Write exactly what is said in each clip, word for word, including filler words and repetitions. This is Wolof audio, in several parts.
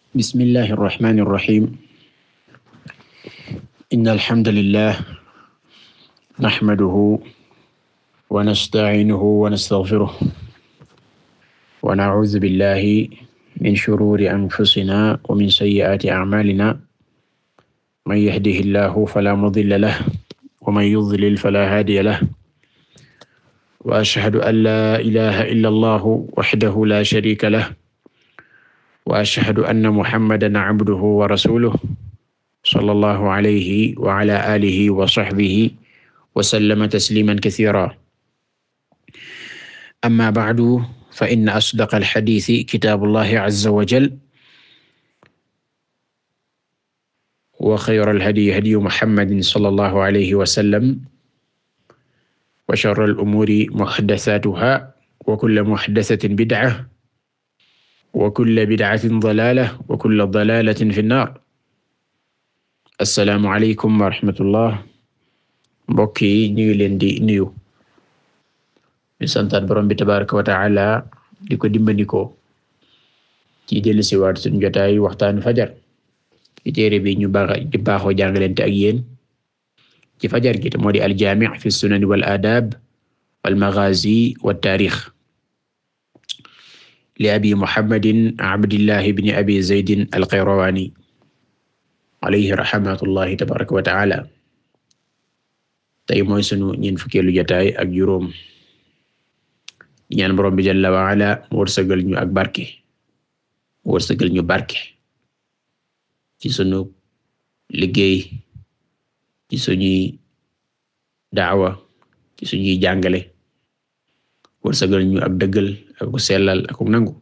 Bismillahi irrahmani irrahim inna alhamdalillah naxmaduhu wa nastaciinuhu wa nastaxfiruh wa nacuudu billahi min shuruuri anfusina wa min sayyi'aati acmaalina man yahdihi llahu falaa mudilla lahu wa man yudlil falaa haadiya lahu wa ashhadu an laa ilaaha illa allahu wahdahu laa shariika lahu wa ashhadu anna muhammadan abduhu wa rasuluhu sallallahu alayhi wa ala alihi wa sahbihi wa sallama tasliman kasiiran amma ba'du fa inna asdaqal hadiisi kitaabullahi azza wa jalla wa xayral hadyi hadyu muhammadin sallallahu alayhi wa sallam wa sharral umuuri muhdasaatuhaa wa kullu muhdasatin bid'a wa kulla bid'atin dalaala wa kulla dalaalatin fi nnaar. Assalaamu aleykum wa rahmatullah. Mbokk yi ñu ngi leen di nuyu. Ñu santaat Boroom bi tabaaraka wa ta'aala di ko dimbandikoo ci dellusi waat suñu jotaay waxtaanu fajar ci téere bi ñu baax di baaxoo jàngalante ak yéen ci fajar gi te moo di al-jaami' fi sunan wal aadaab wal maghaazi wat taarix li abi muhammadin abdillahi bni abi zaydin alqayrawaani alayhi rahmatullahi tabaraka wa taala. tey mooy sunu ñeent fukkeelu jotaay ak juróom. ñaan Boroom bi jalla wa ala mu wërsëgal ñu ak barke mu wërsëgal ñu barke ci sunu liggéey, ci suñuy daawa, ci suñuy jàngale, wërsëgal ñu ak dëggal ak sellal ak nangu,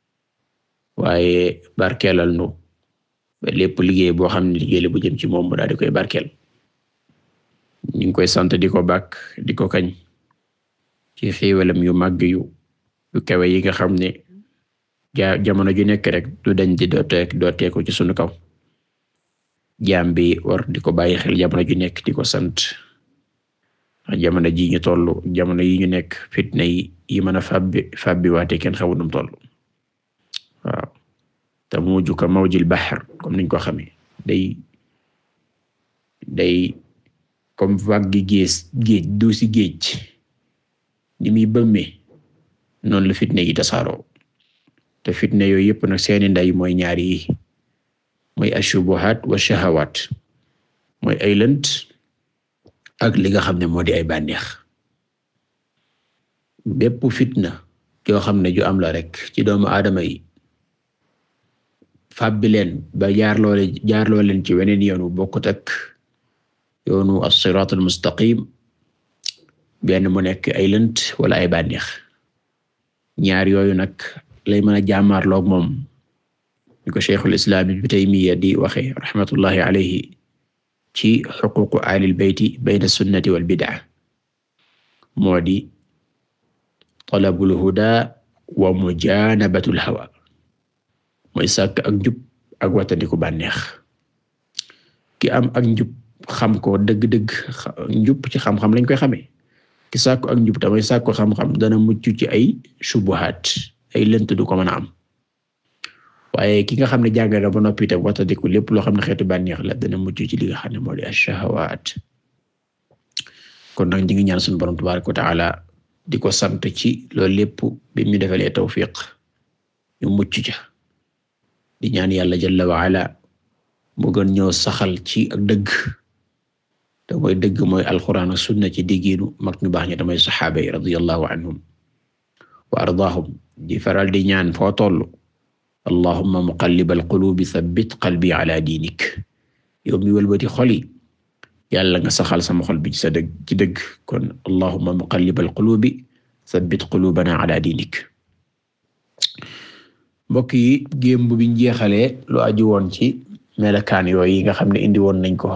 waaye barkeelal nu ba lépp liggéey boo xam ne liggéey la bu jëm ci moom mu daal di koy barkeel. ñu ngi koy sant di ko bàkk di ko kañ ci xéewalam yu màgg yu yu kawe yi nga xam ne ja jamono ju nekk rek du dañ di dooteek dooteeku ci sunu kaw. jaam bi war di ko bàyyi xel jamono ju nekk di ko sant. jamono ji ñu tollu jamono yi ñu nekk fitna yi yi mën a fabbi fabbi waate kenn xamul nu mu toll. waaw te mujju ka mawjil bahr comme niñ ko xamee day day comme vague gi géej géej du ci géej ni muy bëmmee noonu la fitna yi tasaaroo. te fitna yooyu yëpp nag seeni nday mooy ñaari yi mooy ashubuhat wa shahawat mooy ay lënt ak li nga xam ne moo di ay bànneex. bépp fitna yoo xam ne ju am la rek ci doomu aadama yi fàbbi leen ba jaarloo leen jaarloo leen ci weneen yoonu bokkut ak yoonu as-siraatul mustaqim, benn mu nekk ay lënt wala ay bànneex. ñaar yooyu nag lay mën a jàmmaarloog moom ni ko Cheikhul Islam Ibn Taymiyya di waxe rahmatullahi alayhi ci xuquuqu ahlil bayti bayna sunnati wal bid'a, moo di talabul huda wa mujanabatul hawa, mooy sàkk ak njub ak wattandiku bànneex. ki am ak njub xam ko dëgg-dëgg, njub ci xam-xam lañ koy xamee. ki sàkku ak njub tamay sàkku xam-xam dana mucc ci ay shubuhaat, ay lënt du ko mën a am. waaye ki nga xam ne jàng na ba noppi tam wattandiku lépp loo xam ne xeetu bànneex la dana mucc ci li nga xam ne moo di ash-shahawaat. kon nag ñu ngi ñaan suñu Boroom tabaaraka wa ta'ala di ko sant ci loolu lépp bi mu defalee tawfiq ñu mucc ca. di ñaan yàlla jalla wa ala mu gën ñoo saxal ci ak dëgg, te mooy dëgg mooy alxuraan ak sunna ci diggiinu mag ñu baax ñi tamay saxaaba yi radiyallahu anhum wa ardaahum. di faral di ñaan foo tollu allahumma muqallibal qulubi thabbit qalbi ala diinik, yow mi wëlbati xol yi yàlla nga saxal sama xol bi ci sa dëgg ci dëgg. kon allahumma muqallibal qulubi thabbit qulubana ala diinik. mbokk yi gémb biñ jeexalee lu aju woon ci melakaan yooyu yi nga xam ne indi woon nañ ko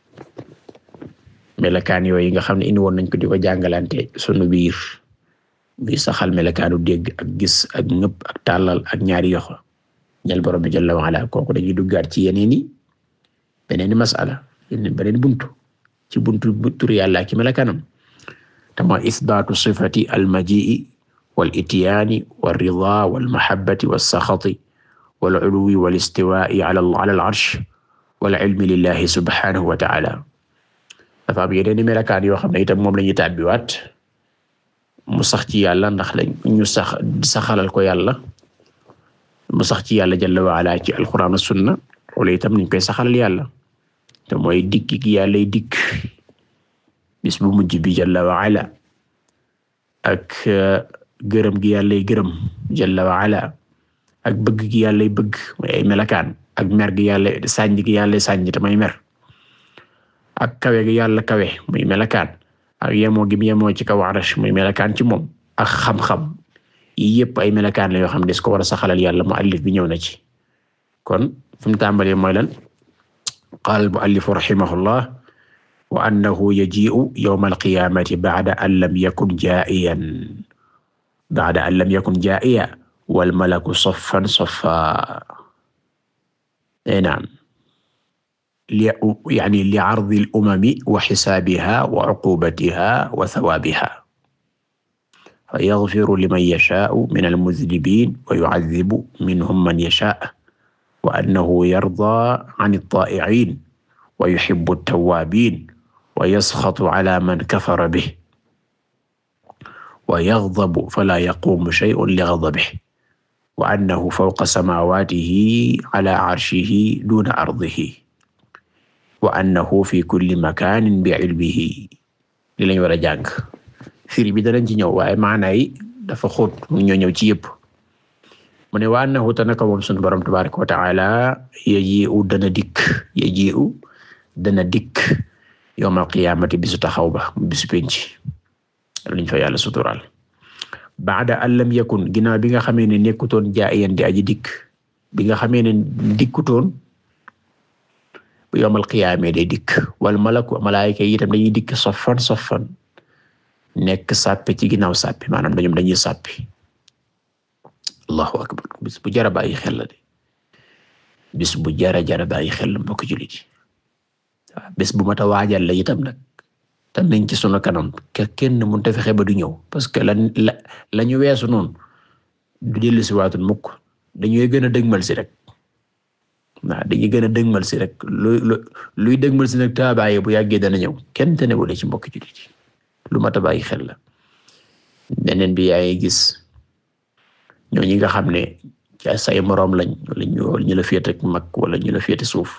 melakaan yooyu yi nga xam ne indi woon nañ ko di ko jàngalante sunu biir bi saxal melakaanu dégg ak gis ak ñëpp ak tàllal ak ñaari yoxo ñal Boroom bi jalla wa ala. kooku dañuy duggaat ci yeneen i beneen masala beneen buntu ci buntu turu Yàlla ci melakaanam te mooy isbaatu sifati al-majii wal ityaani wal ridaa wal mahabbati was saxati wal uluwi wal istiwaa'i ala ala al-arsh wal ilmi lillahi subhanahu wa ta'ala. dafa am yeneen i melakaan yoo xam ne itam moom la ñuy tàbbiwaat mu sax ci yàlla ndax lañ ñu sax saxalal ko yàlla mu sax ci yàlla jalla wa ala ci alquran ak sunna wala itam niñ koy saxalal yàlla te mooy dikk gi yàllay dikk bis bu mujj bi jalla wa ala ak gërëm gi yàllay gërëm jalla wa ala ak bëgg gi yàllay bëgg mooy ay melakaan ak mer gi yàlla sànj gi yàllay sànj te may mer ak kawe gi yàlla kawe muy melakaan ak yemoo gi yemoo ci kaw arash muy melakaan ci moom ak xam-xam yi yëpp ay melakaan la yoo xam ne des ko war a saxalal yàlla muallif bi ñëw na ci kon fu mu tàmbalee mooy lan qaala al-muallif rahimahullah wa annahu yaji'u yawma al-qiyamati ba'da an lam yakun jaa'iyan ba'da an lam yakun jaa'iyan wal malaku saffan saffa naam يعني لعرض الأمم وحسابها وعقوبتها وثوابها فيغفر لمن يشاء من المذنبين ويعذب منهم من يشاء وأنه يرضى عن الطائعين ويحب التوابين ويسخط على من كفر به ويغضب فلا يقوم شيء لغضبه وأنه فوق سماواته على عرشه دون أرضه wa annahu fi kulli makaanin bi ilmihi li lañ war a jàng firi bi danañ ci ñëw waaye maana yi dafa xóot mu ñoo ñëw ci yëpp mu ne wa annahu te naka moom sunu borom tabaaraka wa ta'ala yaji'u dana dikk yaji'u dana dikk yawmal qiyaamati bisu taxaw ba bisu penc liñ fa yàlla suturaal ba'da an lam yakun ginnaaw bi nga xamee ne nekkutoon jaa'iyan di aji dikk bi nga xamee ne dikkutoon bu yawmal qiyaama day dikk wal malaku malaayika yi itam dañuy dikk saffan saffan nekk sàppe ci ginnaaw sàppe maanaam dañoom dañuy sàppi allahu akbar bis bu jara bàyyi xel la de bis bu jara jara bàyyi xel la mbokk jullit yi waaw bis bu mata waajal la itam nag te nañ ci sunu kanam ke kenn mënut a fexe ba du ñëw parce que la la la ñu weesu noonu du dellu si waatul mukk dañuy gën a dëgmal si rek waaw dañuy gën a dëgmal si rek luy luy dëgmal si nag taabaaye bu yàggee dana ñëw kenn te newule ci mbokk jullit yi lu mat a bàyyi xel la beneen bi yaay gis ñoo ñi nga xam ne ci say moroom lañ wala ñu la féete ak mag wala ñu la féete suuf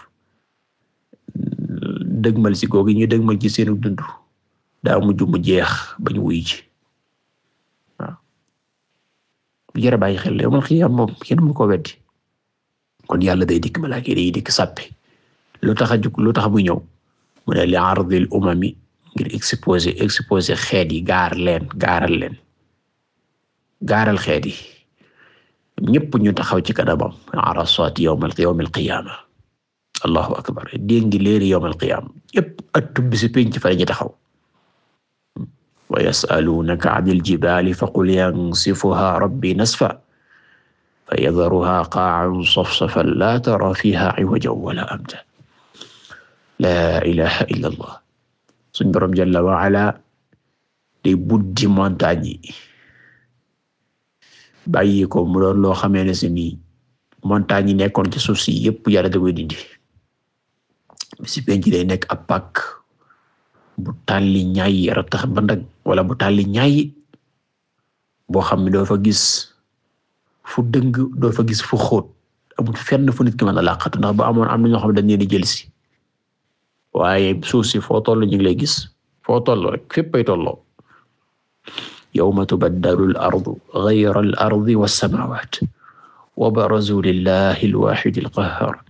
dëgmal si googu ñu dëgmal ci seenu dund daa mujj mu jeex ba ñu wuy ci waaw bu jar a bàyyi xel la yow man xiyaam moom kenn mu ko weddi kon yàlla day dikk malaaka yi day dikk sàppe lu tax a jug lu tax mu ñëw mu ne li ardil umami ngir exposé exposé xeet yi gaar leen gaaral leen gaaral xeet yi ñëpp ñu taxaw ci kanamam arasat yawmal yawmal qiyaama allahu akbar déngi leeri yawmal qiyaama yëpp ëttub bi si penc fa lañu taxaw wa yasalunaka anil jibaali faqul yansifuha rabbi nasfa فيذرها قاعا صفصفا لا ترى فيها عوجا ولا أمتا لا إله إلا الله suñ Boroom jalla wa ala day buddi montagne yi bàyyi ko mu doon loo xamee ne si nii montagne yi nekkoon ci suuf si yépp Yàlla da koy dindi bisi penc day nekk ab pàkk bu tàlli ñaayi ratax ba ndag wala bu tàlli ñaayi boo xam ne doo fa gis fu dëng doo fa gis fu xóot amul fenn fu nit ki mën a laqatu ndax ba amoon am na ñoo xam ne dañ leen di jël si waaye suuf si foo toll ñu ngi lay gis foo toll rek fépp ay tolloo yawma tubaddalu al-ardu ghayra al-ardi was-samaawaat wa barazu lillahi al-waahidi al-qahhaar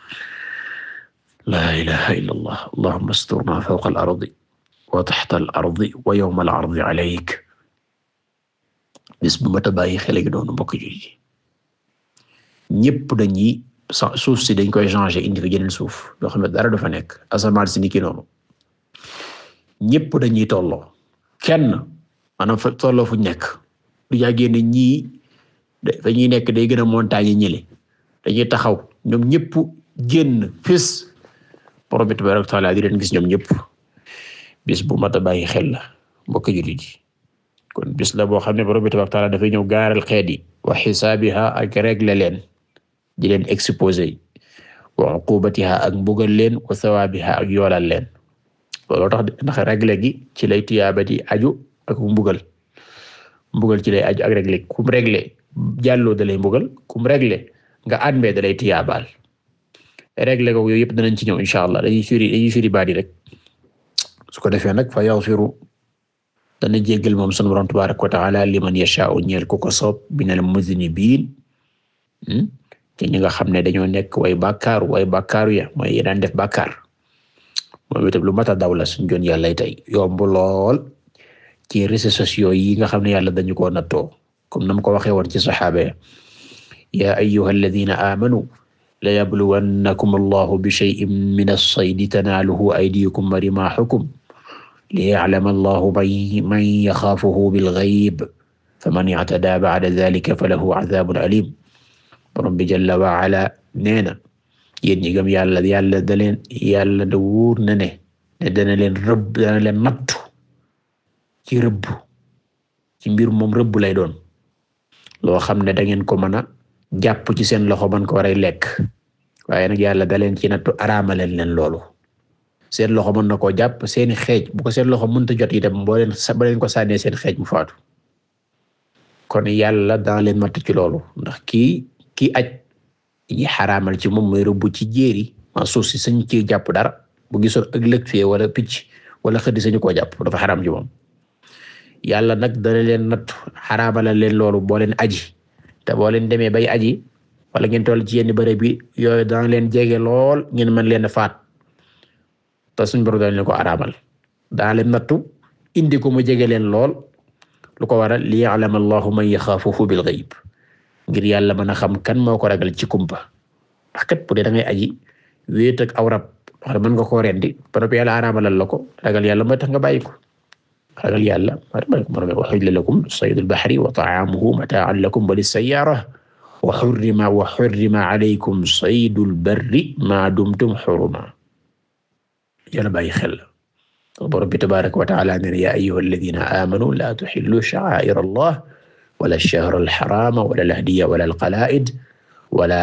laa ilaaha illa allah allahumma asturna fawqa al-ardi wa tahta al-ardi wa yawma al-ardi alayk bis bu mat a bàyyi xel gi doonu mbokk ji ñépp dañuy suuf si dañ koy changer indi fa jeneen suuf yoo xam ne dara du fa nekk asamaan si ni ki noonu ñépp dañuy tolloo kenn maanaam fa tolloo fu nekk du yàggee ne ñii dañuy nekk day gën a montagne ñële dañuy taxaw ñoom ñépp génn fis borom bi tabaaraka wa taala di leen gis ñoom ñépp bis bu mat a bàyyi xel la mbokk jullit yi kon bis la boo xam ne borom bi tabaaraka wa taala dafay ñëw gaaral xeet yi wa xisaabiha ak régler leen di leen exposé wa uqubatiha ak mbugal leen wa sawabiha ak yoolal leen looloo tax ndax réglé gi ci lay tiyaaba di aju ak mbugal mbugal ci lay aju ak réglé kum réglé jàlloo da lay mbugal kum réglé nga admee da lay tiyaabaal réglé ko yooyu yëpp danañ ci ñëw insha Allah dañuy firi dañuy firi baadi rek su ko defee nag fa yaghfiru dana jéggal moom sunu Boroom tabaaraka wa ta'aala liman yashaa'u ñeel ku ko soob minal muznibiin te ñi nga xam ne dañoo nekk way bàkkaaru way bàkkaaru ya mooy yi daan def bàkkaar moom itam lu mat a daw la suñu joon yàlla tey yomb lool ci réseaux sociaux yi nga xam ne yàlla dañu ko nattoo comme nam ko waxee woon ci saxaaba ya yaa ayyuhal ladiina aamanuu la yabluwannakum allahu bi shay'in min as-saydi tanaaluhu aydiikum wa rimaahukum liya'lama allahu man yaxaafuhu bil ghayb faman i'tadaa ba'da dhaalika falahu 'adhaabun aliim borom bi jalla wa ala nee na yéen ñi gëm yàlla yàlla da leen yàlla da wóor na ne ne dana leen rëbb dana leen nattu ci rëbb ci mbir moom rëbb lay doon loo xam ne da ngeen ko mën a jàpp ci seen loxo man ko war a lekk waaye nag yàlla da leen ci nattu araamaleen leen loolu seen loxo mën na koo jàpp seeni xeej bu ko seen loxo mënta jot itam boo leen ba leen ko sànnee seen xeej mu faatu kon yàlla dana leen matt ci loolu ndax kii kii aj ñi xaraamal ci moom mooy rëbb ci jéeri ma suuf si sañ ci jàpp dara bu gisoon ak lëg fee wala picc wala xëddi sañu koo jàpp dafa xaraam ci moom yàlla nag dana leen natt xaraamalal leen loolu boo leen aji te boo leen demee bay aji wala ngeen toll ci yenn bërëb bi yooyu dana leen jege lool ngeen mën leen a faat te suñ borom dana leen ko araamal dana leen nattu indi ko mu jege leen lool lu ko waral li ya'lama Allahu man yaxaafuhu bil ghayb ngir yàlla mën a xam kan moo ko ragal ci kumpa ndax kat bu dee da ngay aji wéet ak aw rab wax mën nga koo rendi ba noppi yàlla araamalal la ko ragal yàlla mooy tax nga bàyyi ko ragal yàlla wa uhilla lakum saydul bahri wa ta'amuhu mata'an lakum wa lis-sayyara wa hurrima wa hurrima alaykum saydul barri ma dumtum huruma yàlla bàyyi xel borom bi tabaaraka wa ta'aala ne yaa ayyuhal ladhiina aamanuu laa tuhilluu sha'aa'ira Allah wala ash-shahra al-haraama wala al-hadya wala al-qalaa'id wala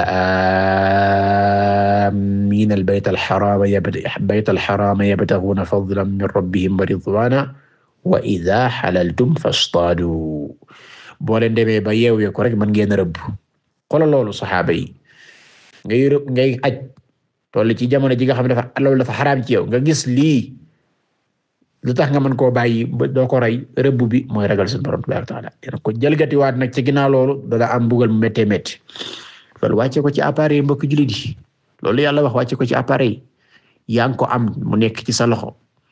aammiina al-bayta al-haraama bayta al-haraama yabtaghuuna fadlan min rabbihim wa ridwaanan wa idhaa halaltum fastaaduu boo leen demee ba yeewee ko rek mën ngeen rëbb xoolal loolu saxaaba yi ngay rëbb ngay aj toll ci jamono ji nga xam ne dafa loolu dafa xaraam ci yow nga gis lii lu tax nga mën koo bàyyi ba doo ko rey rëbb bi mooy ragal seen borom tabaaraka wa taala dina ko jalgati waat nag ci ginnaaw loolu dana am mbugal mu méttee métti loolu wàcce ko ci appareil mbokk jullit yi loolu yàlla wax wàcce ko ci appareil yaa ngi ko am mu nekk ci sa loxo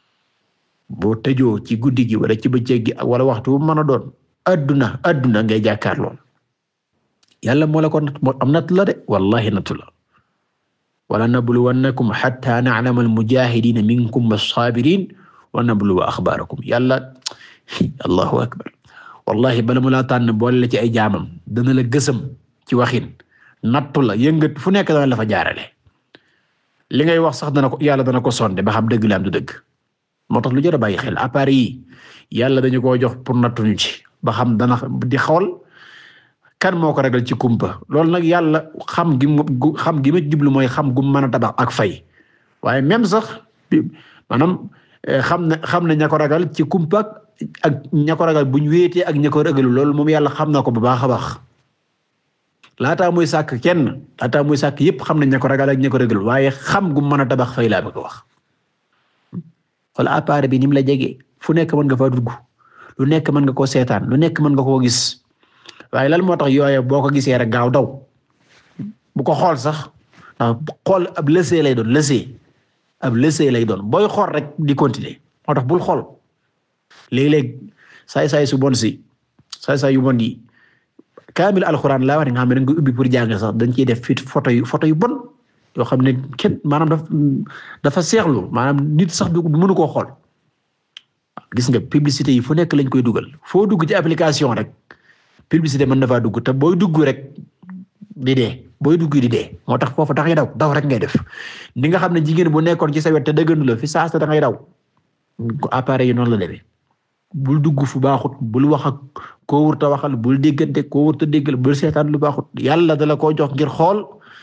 boo tëjoo ci guddi gi wala ci bëccëg gi wala waxtu bu mën a doon adduna adduna ngay jàkkaar lool yàlla moo la ko am nattu la de wallahi nattu la wala nabluwannakum hatta na'lama al-mujaahidiina minkum was-saabiriin wa nabluwa axbaarakum yàlla allahu akbar wallahi bala mu laa tànn boole la ci ay jaamam dana la gësam ci waxin nattu la yëngat fu nekk dana la fa jaarale li ngay wax sax dana ko yàlla dana ko sonde ba xam dëgg la am du dëgg moo tax lu jar a bàyyi xel appareil yi yàlla dañu koo jox pour nattuñu ci ba xam dana di xool kan moo ko ragal ci kumpa loolu nag yàlla xam gi xam gi ma jublu mooy xam gu mën a tabax ak fay waaye même sax maanaam xam na xam na ña ko ragal ci kumpa ak ña ko ragal buñ wéetee ak ña ko ragalu loolu moom yàlla xam na ko bu baax a baax laataa muy sàkk kenn laataa muy sàkk yépp xam na ña ko ragal ak ña ko ragalu waaye xam gu mën a tabax fay laa bëgg a wax wala appareil bi ni mu la jege fu nekk mën nga fa dugg lu nekk mën nga koo seetaan lu nekk mën nga koo gis waaye lan moo tax yooye boo ko gisee rek gaaw daw bu ko xool sax ndax xool ab lësee lay doon lësee ab lësee lay doon booy xool rek di continuer moo tax bul xool léeg-léeg saay-saay su bon si saay-saay yu bon yi kaamil alxuraan laa wax ne nga xam ne dañ koy ubbi pour jàng sax dañ ciy def fit photo yu photo yu bon yoo xam ne kenn maanaam dafa dafa seexlu maanaam nit sax du mënu koo xool gis nga publicité yi fu nekk lañ koy dugal foo dugg ci application rek publicité mën na faa dugg te booy dugg rek di dee booy dugg di dee moo tax foofu da ngay daw daw rek ngay def ni nga xam ne jigéen bu nekkoon ci sa wet te dëggandu la fi saasa da ngay daw appareil yi noonu la demee bul dugg fu baaxut bul wax ak koo wurta waxal bul déggante koo wurta déggal bul seetaan lu baaxut yàlla dala koo jox ngir xool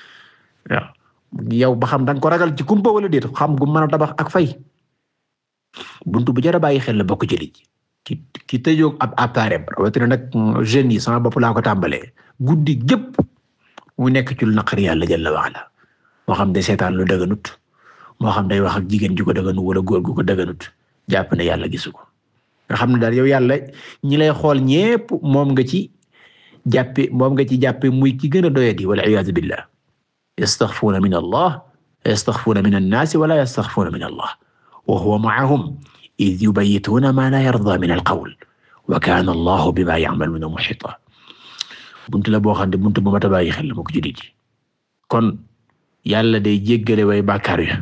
waaw yow ba xam danga ko ragal ci kumpa wala déet xam gu mën a tabax ak fay buntu bu jar a bàyyi xel la bokk ci li ki ki tëjoog ab appareil rawatina nag jeunes yi sama bopp laa ko tàmbalee guddi gépp mu nekk ci lu naqari yàlla jalla wa ala moo xam day seetaan lu dëgganut moo xam day wax ak jigéen ju ko dëgganut wala góor gu ko dëgganut jàpp ne yàlla gisu ko nga xam ne daal yow yàlla ñi lay xool ñépp moom nga ci jàppe moom nga ci jàppe muy ki gën a doyadi wal iyaazu billah yastaxfuuna min allah yastaxfuuna min annaasi wala yastaxfuuna min allah wa huwa ma'ahum id yubayyituuna ma la yarda min alqawl wa kaana allahu bima ya'maluuna muhiita buntu la boo xam ne buntu bu mat a bàyyi xel la ma ko judi ji kon yàlla day jéggale way bàkkaar ya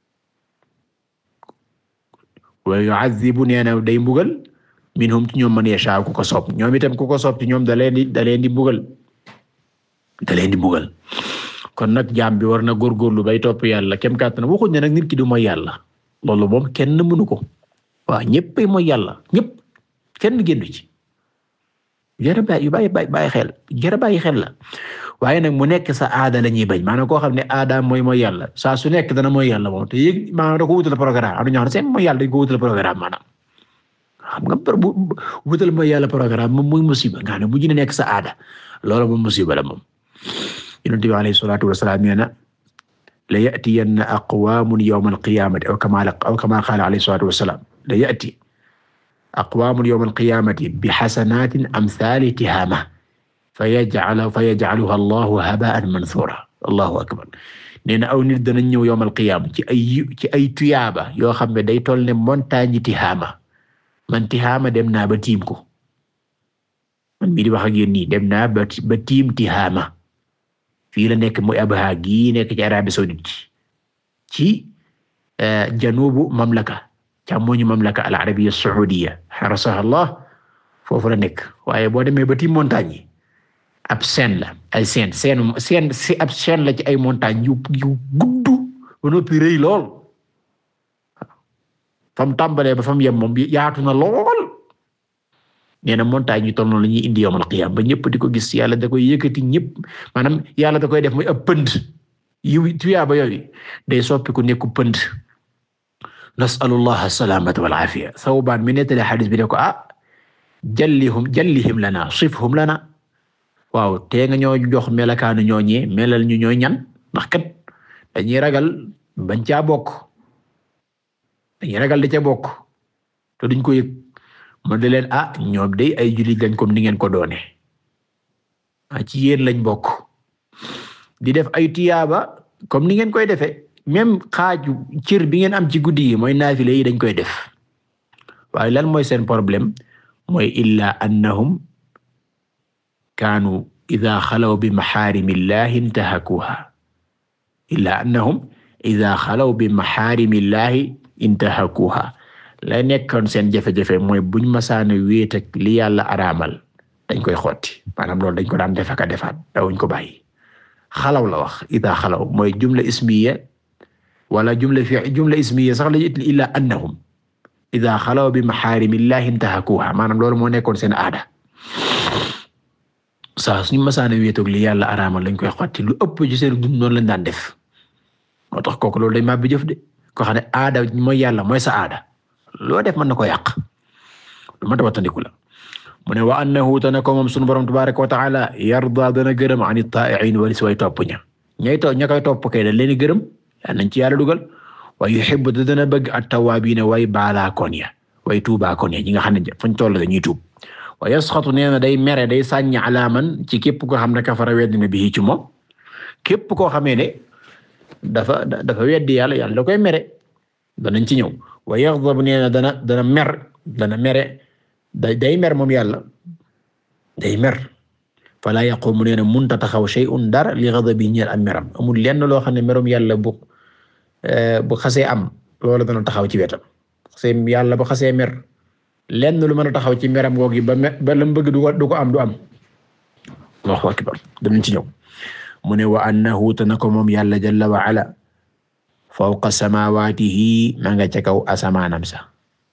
wa yu'adhibu nee na day mbugal minhum ci ñoom man yashaa ku ko soob ñoom itam ku ko soob ci ñoom da leen di da leen di mbugal da leen di mbugal kon nag jaam bi war na góorgóorlu bay topp yàlla kem kàttan waxuñ ne nag nit ki du mooy yàlla loolu moom kenn mënu ko waaw ñëpp mooy yàlla ñëpp kenn génnu ci jërë bàyyi yu bàyyi bàyyi xel jërë bàyyi xel la waaye nag mu nekk sa aada la ñuy bañ maanaam koo xam ne aada mooy mooy yàlla saa su nekk dana mooy yàlla moom te yëg maanaam da ko wutal programme am na ñoo xam ne seen mooy yàlla dañ ko wutal programme maanaam xam nga bu wutal mooy yàlla programme moom muy musiba nga xam ne bu ñu nekk sa aada loolu moom musiba la moom Yonent bi alayhi salaatu wa salaam nee na la ya'tiyanna aqwaamun yawma al-qiyaamati aw kamaa aw kamaa qaala alayhi salaatu wa salaam la ya'ti aqwaamun yawma al-qiyaamati bi hasanaatin amthaali tihaama fayaj'alu fayaj'aluha Allahu habaa'an manthuura Allahu akbar nee na aw nit danañ ñëw yawma al-qiyaama ci ay ci ay tuyaaba yoo xam ne day toll ne montagne tihaama man tihaama dem naa ba tiim ko man mii di wax ak yéen nii dem naa ba ba tiim tihaama fii la nekk mooy Abha gii nekk ci Arabie saoudite ci janubu mamlaka càmmoñu mamlaka al arabiyya saoudiya harasaha Allah foofu la nekk waaye boo demee ba tiim montagne yi ab seen la ay seen seen seen si ab seen la ci ay montagne yu yu gudd ba noppi rëy lool fam tàmbalee ba fam yem moom yaatu na lool nee na montagne yu toll noonu la ñuy indi yawmal qiyaama ba ñëpp di ko gis yàlla da koy yëkkati ñëpp maanaam yàlla da koy def muy ab pënd yu tuyaaba yooyu day soppiku nekku pënd nasalullah salaamata wal aafiya Sawbaan mi nettali xadis bi ne ko ah jallihum jallihim lana sifhum lana waaw tee nga ñoo jox melakaanu ñooñee melal ñu ñooy ñan ndax kat dañuy ragal bañ caa bokk dañuy ragal da ca bokk te duñ ko yëg mu de leen ah ñoom day ay jullit lañ comme ni ngeen ko doone ah ci yéen lañ bokk di def ay tiyaaba comme ni ngeen koy defee même xaaju cër bi ngeen am ci guddi yi mooy naafile yi dañ koy def waaye lan mooy seen problème mooy illa annahum kaanu ida xalaw bi maxaarimillahi intahakuha illa annahum ida xalaw bi maxaarimillahi intahakuha la nekkoon seen jafe-jafe mooy buñ masaana wéet ak li yàlla araamal dañ koy xotti maanaam loolu dañ ko daan def ak a defaat dawuñ ko bàyyi xalaw la wax ida xalaw mooy jumla ismiya wala jumla fi jumla ismiya sax la illa annahum ida xalaw bi maxaarimillahi intahakuha maanaam loolu moo nekkoon seen aada saa suñu masaana wéet ak li yàlla araamal dañ koy xotti lu ëpp ci seen dund noonu lañ daan def moo tax kooku loolu dañ maa bi jëf de ko xam ne aada mooy yàlla mooy sa aada loo def mën na ko yàq lu ma tawatandiku la mu ne wa annahu tana ko moom sunu borom tabaraka wa taala yarda dana gërëm an at-ta'i'in wali si way topp ña ñay topp ña koy topp kay dañ leen gërëm yal nañ ci yàlla dugal wa yuhibbu dana bëgg at-tawwabina way baalaakoon ya way tuubaakoon ya ñi nga xam ne fañ toll dañuy tuub wa yasxatu nee na day mere day sàññ alaaman ci képp koo xam ne kafara weddi na bi ci moom képp koo xamee ne dafa dafa weddi yàlla yàlla da koy mere danañ ci ñëw wa yaghdab nee na dana dana mer dana mere day day mer moom yàlla day mer fala yaqumu nee na munta taxaw shay'un dara li ghadabi ñeel am meram amul lenn loo xam ne merum yàlla bu bu xasee am loolu dana taxaw ci wetam xasee yàlla bu xasee mer lenn lu mën a taxaw ci meram googi ba ba lam bëgg du ko du ko am du am Allahu akbar danañ ci ñëw mu ne wa annahu tana ko moom yàlla jalla wa ala fawqa samawatihi ma nga ca kaw asamaanam sa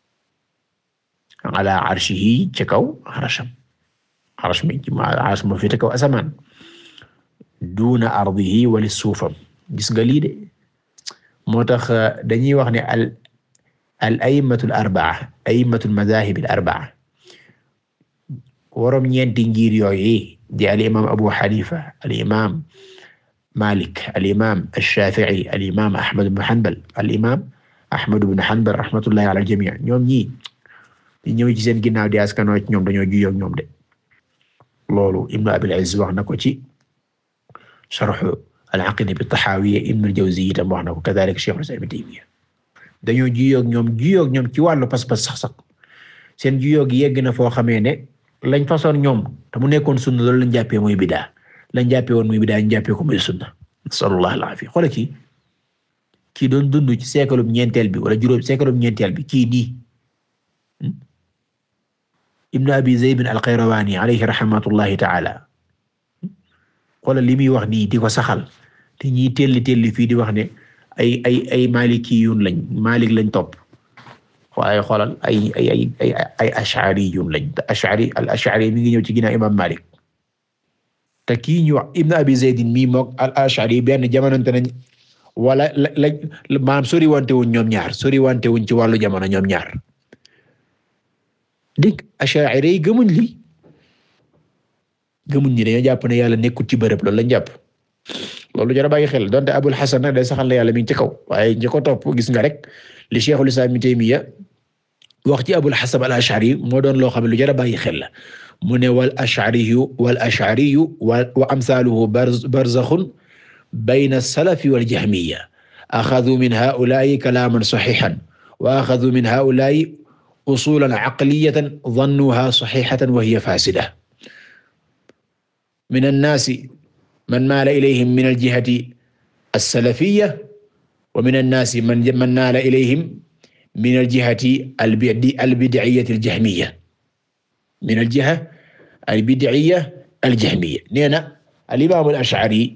ala arshihi ca kaw arsham arsh mi arsh mo fi ca kaw asamaan duna ardihi wali suufam gis nga lii de moo tax dañuy wax ne al al a'immatul arba'a a'immatul madahib al arba'a waroom ñeenti ngir yooyu di al imam Abu Hanifa al imam Malik al imam Ash-Shafi'i al imam Ahmad ibn Hanbal al imam Ahmad ibn Hanbal rahmatullahi ala al jami' ñoom ñii di ñëw ci seen ginnaaw di askanoo ci ñoom dañoo juyoo ak ñoom de loolu Ibn Abil Izz wax na ko ci sharh al-Aqida bi Tahawiyya Ibn al-Jawzi itam wax na ko kadhalika Shaykh al-Islam Ibn Taymiyya dañoo juyoo ak ñoom juyoo ak ñoom ci wàllu pas-pas sax sax seen juyoo gi yegg na foo xamee ne lañ façon ñoom te mu nekkoon sunna loolu lañ jàppee mooy bidaa lañ jàppee woon muy bidaa ñu jàppee ko muy sunna sallallahu alayhi wa sallam kii kii doon dund ci siècle ñeenteel bi wala juróom siècle ñeenteel bi kii nii Ibn Abi Zayd al-Qayrawani alayhi rahmatullahi ta'ala xoolal li muy wax nii di ko saxal te ñiy telli telli fii di wax ne ay ay ay maalikiyuun lañ Maalik lañ topp waaye xoolal ay ay ay ay ay ash'ariyuun lañ te ash'ari al-ash'ari mi ngi ñëw ci ginnaaw imaam Maalik te kii ñu wax Ibn Abi Zayd mii mook al-ash'ari benn jamonante nañ wala la la maanaam sori wante wuñ ñoom ñaar sori wante wuñ ci wàllu jamono ñoom ñaar dégg ash'ari yi gëmuñ li gëmuñ ñi dañoo jàpp ne yàlla nekkul ci bërëb loolu lañ jàpp loolu jar a bàyyi xel donte Abul Hasan nag day saxal ne yàlla mi ngi ci kaw waaye ñi ko topp gis nga rek li Cheikhul Islam Ibn Taymiyya wax ci Abul Hasan al-Ash'ari moo doon loo xam ne lu jar a bàyyi xel la mu ne wal ash'ariyu wal ash'ariyu wa amsaaluhu barzakhun bayna as-salafi wal jahmiyya axaduu min haa'ulaa'i kalaaman sahiihan wa axaduu min haa'ulaa'i usuulan aqliyyatan dhannuuhaa sahiihatan wa hiya faasida min annaasi man maala ilayhim min aljihati alsalafiyya wa min annaasi man man maala ilayhim min aljihati albid'iyyati aljahmiyya min aljiha albid'iyya aljahmiyya nee na al-imaam al-Ash'ari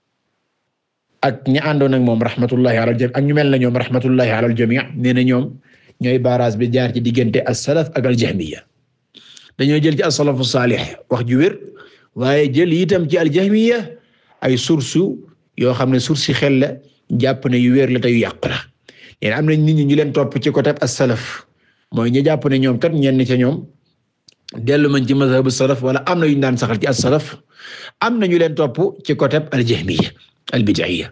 ak ñi àndoon ak moom rahmatullahi ala al-jami' ak ñu mel na ñoom rahmatullahi ala al-jami' nee na ñoom ñooy baaraas bi jaar ci diggante as-salaf ak al-jahmiyya dañoo jël ci as-salafu saalih wax ju wér waaye jël itam ci al-jahmiyya ay source yoo xam ne source xel la jàpp ne yu wér la te yu yàq la yéen am nañ nit ñi ñu leen topp ci côté as-salaf mooy ñu jàpp ne ñoom kat ñenn ca ñoom dellu mañ ci mazhabu salaf wala am na yu ñu daan saxal ci as-salaf am na ñu leen topp ci côté al-jahmiyya al-bid'iyya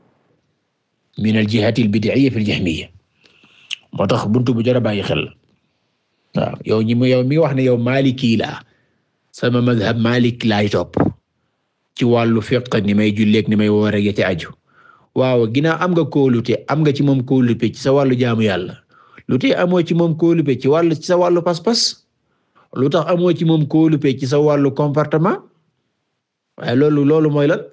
min al-jihati al-bid'iyya fi al-jahmiyya moo tax buntu bu jar a bàyyi xel waaw yow ñi yow mi wax ne yow maliki la sama madhab Malik laay topp ci wàllu fiqh ni may julleek ni may woore ci aju waaw ginnaaw am nga kóolute am nga ci moom kóolute ci sa wàllu jaamu yàlla lu tax amoo ci moom kóolute ci wàllu ci sa wàllu pas-pas lu tax amoo ci moom kóolute ci sa wàllu comportement waaye loolu loolu mooy lan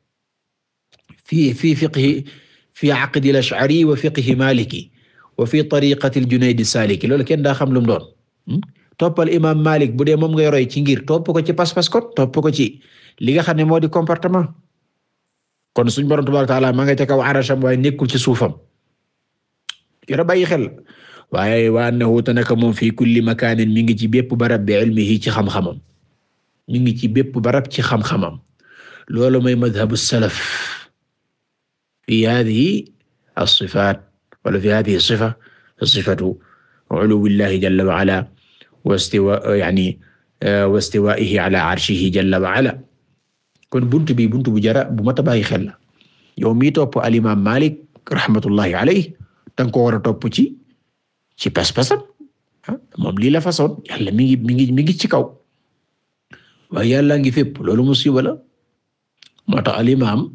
fii fii fiqhi fii aqdi al-Ash'ari wa fiqhi Maliki wa fii tariqati al-Junayd as-Saliki loolu kenn daa xam lu mu doon toppal imam Malik bu dee moom ngay roy ci ngir topp ko ci pas-pas kon topp ko ci li nga xam ne moo di comportement kon suñu borom tabaaraka wa ta'aala ma nga ca kaw arasham waaye nekkul ci suufam yora bàyyi xel waaye wa annahu tanaka moom fii kulli makaanin mi ngi ci bépp barab bi ilmihi ci xam-xamam mi ngi ci bépp barab ci xam-xamam loolu mooy madhabu salaf fi haadihi as-sifaat wala fi haadihi as-sifa sifatu uluwwillahi jalla wa ala wastiwa yani wastiwaa'ihi ala arshihi jalla wa ala kon buntu bi buntu bu jara bu mata bàyyi xel la yow mi topp al-imaam Maalik rahmatullahi alayhi danga ko war a topp ci ci pas-pasam moom lii la façon yàlla mi ngi mi ngi mi ngi ci kaw waaye yàlla ngi fépp loolu musiba la moo tax al-imaam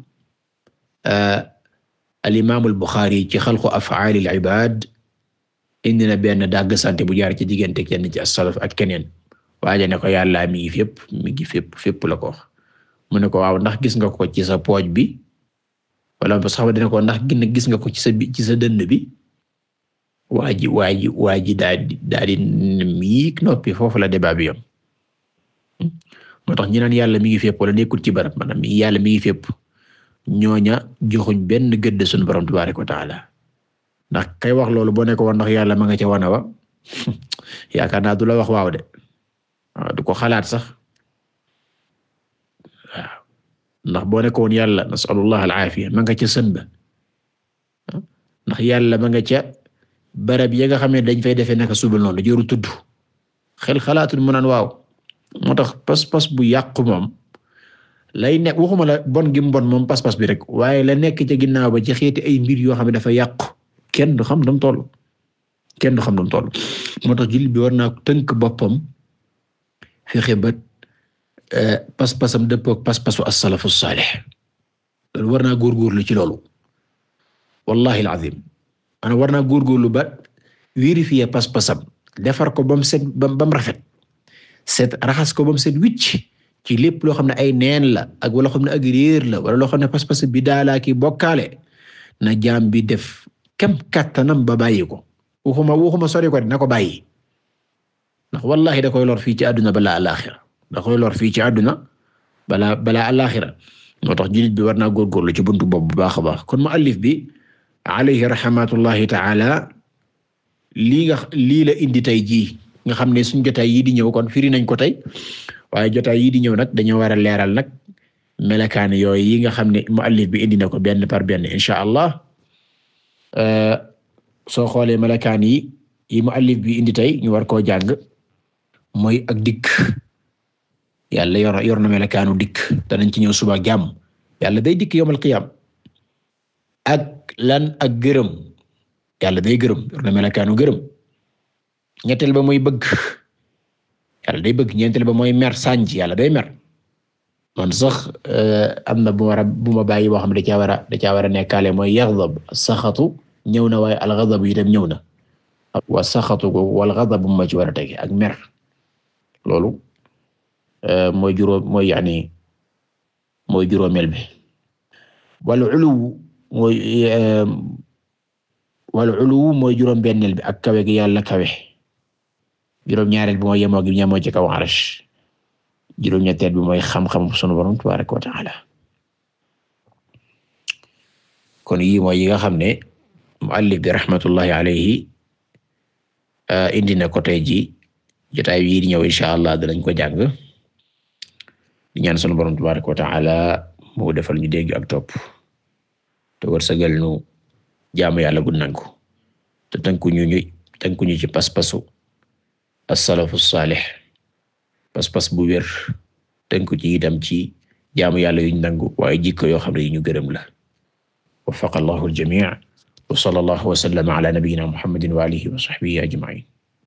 al-imaam al-Buxaari ci xalqu af'aal al-ibaad indi na benn dàgg sante bu jaar ci diggante kenn ci as-salaf ak keneen waaye ne ko yàlla mi ngi fépp mi ngi fépp fépp la ko wax mu ne ko waaw ndax gis nga ko ci sa pooj bi wala sax dina ko ndax gis nga ko ci sa ci sa dënn bi waa ji waa ji waa ji daa di daa di miig noppi foofu la débat bi yam moo tax ñi naan yàlla mi ngi fépp wala nekkul ci barab maanaam yàlla mi ngi fépp ñooña joxuñ benn gëdd suñu borom tabaaraka wa taala ndax kay wax loolu boo ne ko war ndax yàlla ma nga ca wana wa yaakaar naa du la wax waaw de waaw du ko xalaat sax waaw ndax boo nekkoon yàlla nasalullah al-aafiya ma nga ca sën ba ndax yàlla ma nga ca barab ya nga xam ne dañ fay defee naka suba noonu jëru tudd xel xalaatul mu naan waaw moo tax pas-pas bu yàqu moom lay nekk waxuma la bon gi mu bon moom pas-pas bi rek waaye la nekk ca ginnaaw ba ci xeeti ay mbir yoo xam ne dafa yàqu kenn du xam dam toll kenn du xam dam toll moo tax jullit bi war naa tënk boppam fexe ba pas-pasam dëppoo ak pas-pasu as-salafu saalih loolu war naa góorgóorlu ci loolu wallahi al-azim ana war naa góorgóorlu ba vérifier pas-pasam defar ko ba mu set ba mu rafet set raxas ko ba mu set wicc ci lépp loo xam ne ay neen la ak wala xam ne ak réer la wala loo xam ne pas-pas bi daalaa ki bokkaale na jaam bi def kem kattanam ba bàyyi ko waxuma waxuma sori ko dina ko bàyyi ndax wallahi da koy lor fii ci àdduna balaa alaaxira da koy lor fii ci àdduna balaa balaa alaaxira moo tax jullit bi war naa góorgóorlu ci buntu boobu bu baax a baax kon muallif bi alayhi rahmatullahi ta'ala lii nga lii la indi tey jii nga xam ne suñ jotaay yii di ñëw kon firi nañ ko tey waaye jotaay yii di ñëw nag dañoo war a leeral nag melakaan yooyu yi nga xam ne muallif bi indi na ko benn par benn insha allah soo xoolee melakaan yi yi muallif bi indi tey ñu war koo jàng mooy ak dikk yàlla yor yor na melakaanu dikk danañ ci ñëw suba jàmm yàlla day dikk yawmal qiyaam ak lan ak gërëm yàlla day gërëm yor na melakaanu gërëm ñetteel ba mooy bëgg yàlla day bëgg ñeenteel ba mooy mer sànj yàlla day mer man sax am na bu war a bu ma bàyyi boo xam ne da caa war a da caa war a nekkaale mooy yaxdab saxatu ñëw na waaye al-ghadab itam ñëw na wa saxatu ko wal ghadab ma ci war a tege ak mer loolu mooy juróom mooy yaani mooy juróomeel bi wal uluw mooy wal uluw mooy juróom benneel bi ak kawe gi yàlla kawe juróom ñaareel bi mooy yemoo gi yemoo ci kaw arsh juróom ñetteel bi mooy xam-xam sunu borom tabaaraka wa ta'ala kon yi mooy yi nga xam ne muallif bi rahmatullahi alayhi indi na ko tey ji jotaay yi di ñëw insha Allah danañ ko jàng di ñaan sunu borom tabaaraka wa ta'ala moo defal ñu dégg ak topp te wërsëgal ñu jaamu yàlla gu nangu te tënku ñu ñu tënku ñu ci pas-pasu as-salafu saalih pas-pas bu wér tënku ci itam ci jaamu yàlla yuñ nangu waaye jikko yoo xam ne yi ñu gërëm la waffaqa Allahu al-jamii' wa sallallahu wa sallama ala nabiyyina Muhammadin wa alihi wa sahbihi ajma'in